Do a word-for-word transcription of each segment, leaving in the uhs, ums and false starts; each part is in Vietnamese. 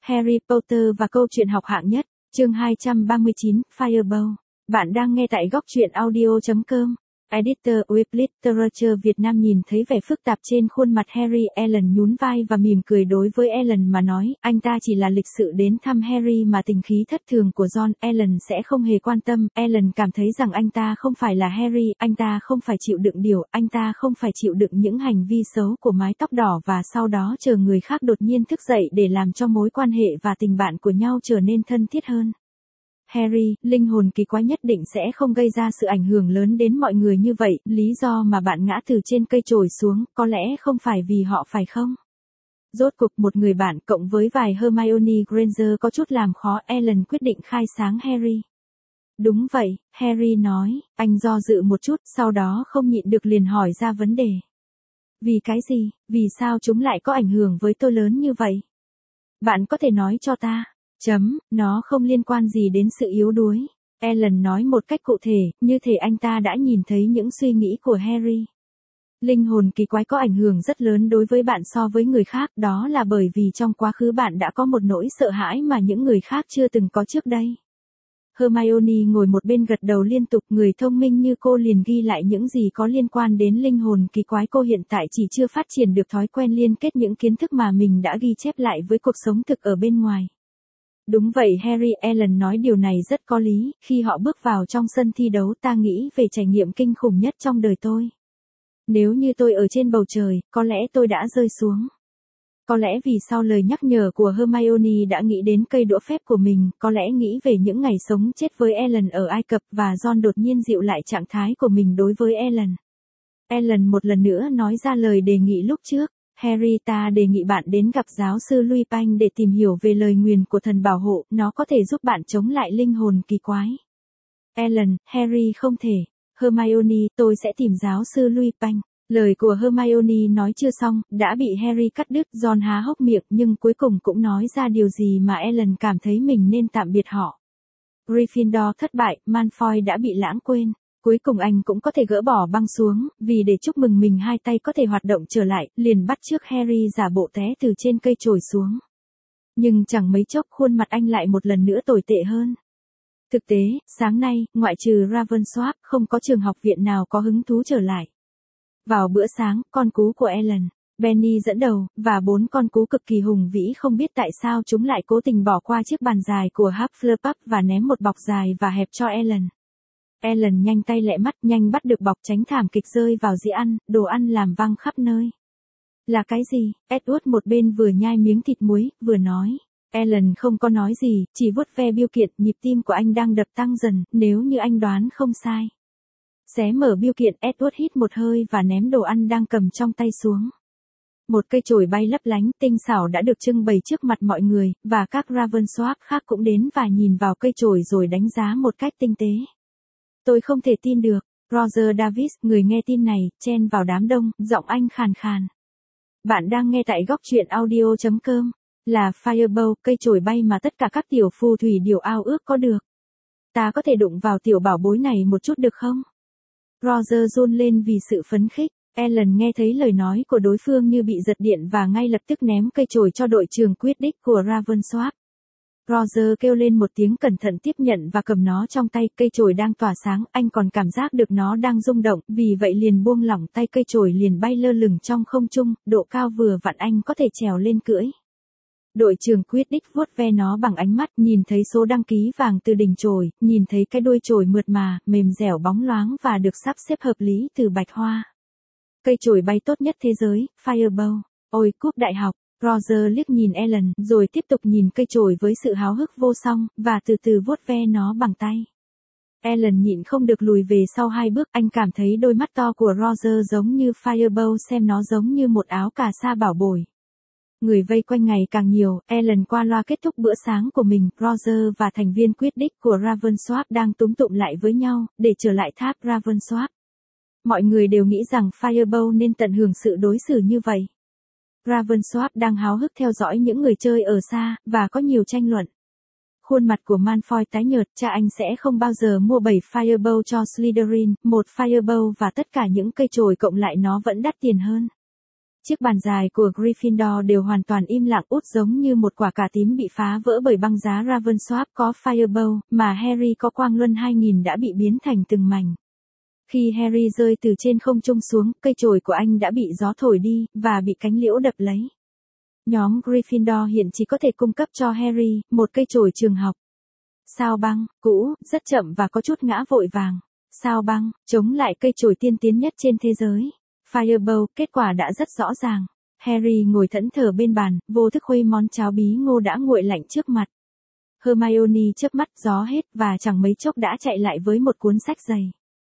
Harry Potter và câu chuyện học hạng nhất, chương hai trăm ba mươi chín, Fireball. Bạn đang nghe tại góc truyện audio chấm com. Editor Web Literature Việt Nam nhìn thấy vẻ phức tạp trên khuôn mặt Harry, Ellen nhún vai và mỉm cười đối với Ellen mà nói, anh ta chỉ là lịch sự đến thăm Harry mà tình khí thất thường của John, Ellen sẽ không hề quan tâm. Ellen cảm thấy rằng anh ta không phải là Harry, anh ta không phải chịu đựng điều, anh ta không phải chịu đựng những hành vi xấu của mái tóc đỏ và sau đó chờ người khác đột nhiên thức dậy để làm cho mối quan hệ và tình bạn của nhau trở nên thân thiết hơn. Harry, linh hồn kỳ quái nhất định sẽ không gây ra sự ảnh hưởng lớn đến mọi người như vậy, lý do mà bạn ngã từ trên cây chổi xuống, có lẽ không phải vì họ phải không? Rốt cuộc một người bạn cộng với vài Hermione Granger có chút làm khó, Ellen quyết định khai sáng Harry. Đúng vậy, Harry nói, anh do dự một chút, sau đó không nhịn được liền hỏi ra vấn đề. Vì cái gì, vì sao chúng lại có ảnh hưởng với tôi lớn như vậy? Bạn có thể nói cho ta. Chấm, nó không liên quan gì đến sự yếu đuối. Ellen nói một cách cụ thể, như thể anh ta đã nhìn thấy những suy nghĩ của Harry. Linh hồn kỳ quái có ảnh hưởng rất lớn đối với bạn so với người khác, đó là bởi vì trong quá khứ bạn đã có một nỗi sợ hãi mà những người khác chưa từng có trước đây. Hermione ngồi một bên gật đầu liên tục, người thông minh như cô liền ghi lại những gì có liên quan đến linh hồn kỳ quái. Cô hiện tại chỉ chưa phát triển được thói quen liên kết những kiến thức mà mình đã ghi chép lại với cuộc sống thực ở bên ngoài. Đúng vậy Harry, Ellen nói điều này rất có lý, khi họ bước vào trong sân thi đấu ta nghĩ về trải nghiệm kinh khủng nhất trong đời tôi. Nếu như tôi ở trên bầu trời, có lẽ tôi đã rơi xuống. Có lẽ vì sau lời nhắc nhở của Hermione đã nghĩ đến cây đũa phép của mình, có lẽ nghĩ về những ngày sống chết với Ellen ở Ai Cập và John đột nhiên dịu lại trạng thái của mình đối với Ellen. Ellen một lần nữa nói ra lời đề nghị lúc trước. Harry, ta đề nghị bạn đến gặp giáo sư Lupin để tìm hiểu về lời nguyền của thần bảo hộ, nó có thể giúp bạn chống lại linh hồn kỳ quái. Ellen, Harry không thể. Hermione, tôi sẽ tìm giáo sư Lupin. Lời của Hermione nói chưa xong, đã bị Harry cắt đứt. John há hốc miệng nhưng cuối cùng cũng nói ra điều gì mà Ellen cảm thấy mình nên tạm biệt họ. Gryffindor thất bại, Malfoy đã bị lãng quên. Cuối cùng anh cũng có thể gỡ bỏ băng xuống, vì để chúc mừng mình hai tay có thể hoạt động trở lại, liền bắt chước Harry giả bộ té từ trên cây chổi xuống. Nhưng chẳng mấy chốc khuôn mặt anh lại một lần nữa tồi tệ hơn. Thực tế, sáng nay, ngoại trừ Ravensworth, không có trường học viện nào có hứng thú trở lại. Vào bữa sáng, con cú của Ellen, Benny dẫn đầu, và bốn con cú cực kỳ hùng vĩ không biết tại sao chúng lại cố tình bỏ qua chiếc bàn dài của Hufflepuff và ném một bọc dài và hẹp cho Ellen. Ellen nhanh tay lẹ mắt, nhanh bắt được bọc tránh thảm kịch rơi vào dĩa ăn, đồ ăn làm văng khắp nơi. Là cái gì? Edward một bên vừa nhai miếng thịt muối, vừa nói. Ellen không có nói gì, chỉ vuốt ve biêu kiện, nhịp tim của anh đang đập tăng dần, nếu như anh đoán không sai. Xé mở biêu kiện, Edward hít một hơi và ném đồ ăn đang cầm trong tay xuống. Một cây chổi bay lấp lánh, tinh xảo đã được trưng bày trước mặt mọi người, và các Ravensworth khác cũng đến và nhìn vào cây chổi rồi đánh giá một cách tinh tế. Tôi không thể tin được. Roger Davis, người nghe tin này, chen vào đám đông, giọng anh khàn khàn. Bạn đang nghe tại góc truyện audio chấm com. Là Fireball, cây chổi bay mà tất cả các tiểu phù thủy đều ao ước có được. Ta có thể đụng vào tiểu bảo bối này một chút được không? Roger run lên vì sự phấn khích. Ellen nghe thấy lời nói của đối phương như bị giật điện và ngay lập tức ném cây chổi cho đội trưởng Quidditch của Ravensworth. Roger kêu lên một tiếng cẩn thận tiếp nhận và cầm nó trong tay, cây chổi đang tỏa sáng, anh còn cảm giác được nó đang rung động, vì vậy liền buông lỏng tay, cây chổi liền bay lơ lửng trong không trung, độ cao vừa vặn anh có thể trèo lên cưỡi. Đội trưởng Quidditch vuốt ve nó bằng ánh mắt, nhìn thấy số đăng ký vàng từ đỉnh chổi, nhìn thấy cái đuôi chổi mượt mà, mềm dẻo bóng loáng và được sắp xếp hợp lý từ bạch hoa. Cây chổi bay tốt nhất thế giới, Fireball. Ôi cúp đại học. Roger liếc nhìn Ellen, rồi tiếp tục nhìn cây chổi với sự háo hức vô song, và từ từ vuốt ve nó bằng tay. Ellen nhịn không được lùi về sau hai bước, anh cảm thấy đôi mắt to của Roger giống như Fireball, xem nó giống như một áo cà sa bảo bối. Người vây quanh ngày càng nhiều, Ellen qua loa kết thúc bữa sáng của mình, Roger và thành viên Quidditch của Ravensworth đang túm tụm lại với nhau, để trở lại tháp Ravensworth. Mọi người đều nghĩ rằng Fireball nên tận hưởng sự đối xử như vậy. Ravensworth đang háo hức theo dõi những người chơi ở xa, và có nhiều tranh luận. Khuôn mặt của Malfoy tái nhợt, cha anh sẽ không bao giờ mua bảy Fireball cho Slytherin, một Fireball và tất cả những cây chổi cộng lại nó vẫn đắt tiền hơn. Chiếc bàn dài của Gryffindor đều hoàn toàn im lặng út giống như một quả cà tím bị phá vỡ bởi băng giá Ravensworth có Firebolt, mà Harry có quang luân hai nghìn đã bị biến thành từng mảnh. Khi Harry rơi từ trên không trung xuống, cây chổi của anh đã bị gió thổi đi, và bị cánh liễu đập lấy. Nhóm Gryffindor hiện chỉ có thể cung cấp cho Harry một cây chổi trường học. Sao băng, cũ, rất chậm và có chút ngã vội vàng. Sao băng, chống lại cây chổi tiên tiến nhất trên thế giới. Firebolt, kết quả đã rất rõ ràng. Harry ngồi thẫn thờ bên bàn, vô thức khuấy món cháo bí ngô đã nguội lạnh trước mặt. Hermione chớp mắt, gió hết, và chẳng mấy chốc đã chạy lại với một cuốn sách dày.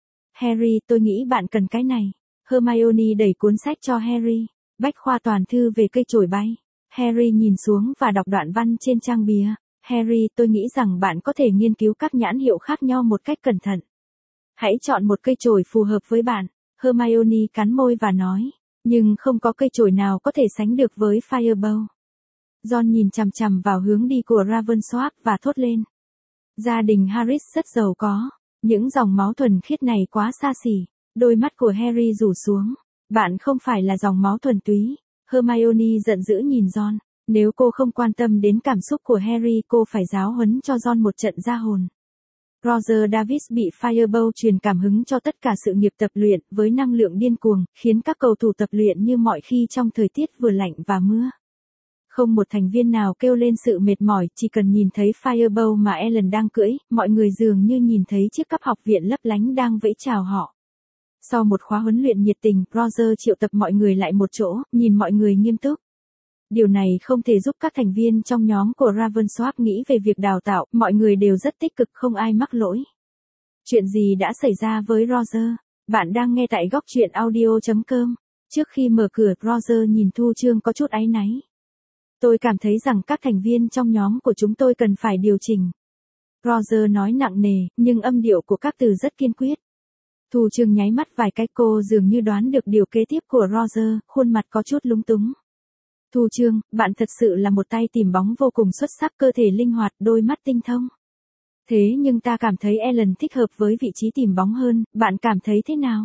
Harry, tôi nghĩ bạn cần cái này. Hermione đẩy cuốn sách cho Harry. Bách khoa toàn thư về cây chổi bay. Harry nhìn xuống và đọc đoạn văn trên trang bìa. Harry, tôi nghĩ rằng bạn có thể nghiên cứu các nhãn hiệu khác nhau một cách cẩn thận. Hãy chọn một cây chổi phù hợp với bạn. Hermione cắn môi và nói. Nhưng không có cây chổi nào có thể sánh được với Firebolt. Ron nhìn chằm chằm vào hướng đi của Ravensworth và thốt lên. Gia đình Harris rất giàu có. Những dòng máu thuần khiết này quá xa xỉ. Đôi mắt của Harry rủ xuống. Bạn không phải là dòng máu thuần túy. Hermione giận dữ nhìn Ron. Nếu cô không quan tâm đến cảm xúc của Harry, cô phải giáo huấn cho Ron một trận ra hồn. Roger Davis bị Firebolt truyền cảm hứng cho tất cả sự nghiệp tập luyện với năng lượng điên cuồng, khiến các cầu thủ tập luyện như mọi khi trong thời tiết vừa lạnh và mưa. Không một thành viên nào kêu lên sự mệt mỏi, chỉ cần nhìn thấy Firebolt mà Ellen đang cưỡi, mọi người dường như nhìn thấy chiếc cắp học viện lấp lánh đang vẫy chào họ. Sau một khóa huấn luyện nhiệt tình, Roger triệu tập mọi người lại một chỗ, nhìn mọi người nghiêm túc. Điều này không thể giúp các thành viên trong nhóm của Ravensworth nghĩ về việc đào tạo, mọi người đều rất tích cực, không ai mắc lỗi. Chuyện gì đã xảy ra với Roger? Bạn đang nghe tại góc truyện audio chấm com. Trước khi mở cửa, Roger nhìn Thu Chương có chút áy náy. Tôi cảm thấy rằng các thành viên trong nhóm của chúng tôi cần phải điều chỉnh. Roger nói nặng nề, nhưng âm điệu của các từ rất kiên quyết. Thu Chương nháy mắt vài cái, cô dường như đoán được điều kế tiếp của Roger, khuôn mặt có chút lúng túng. Thu Chương, bạn thật sự là một tay tìm bóng vô cùng xuất sắc, cơ thể linh hoạt, đôi mắt tinh thông. Thế nhưng ta cảm thấy Ellen thích hợp với vị trí tìm bóng hơn, bạn cảm thấy thế nào?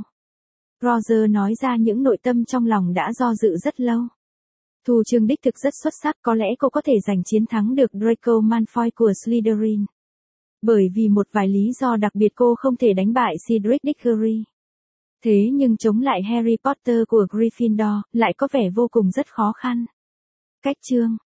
Roger nói ra những nội tâm trong lòng đã do dự rất lâu. Thu Chương đích thực rất xuất sắc, có lẽ cô có thể giành chiến thắng được Draco Malfoy của Slytherin. Bởi vì một vài lý do đặc biệt cô không thể đánh bại Cedric Diggory. Thế nhưng chống lại Harry Potter của Gryffindor lại có vẻ vô cùng rất khó khăn. Cách chương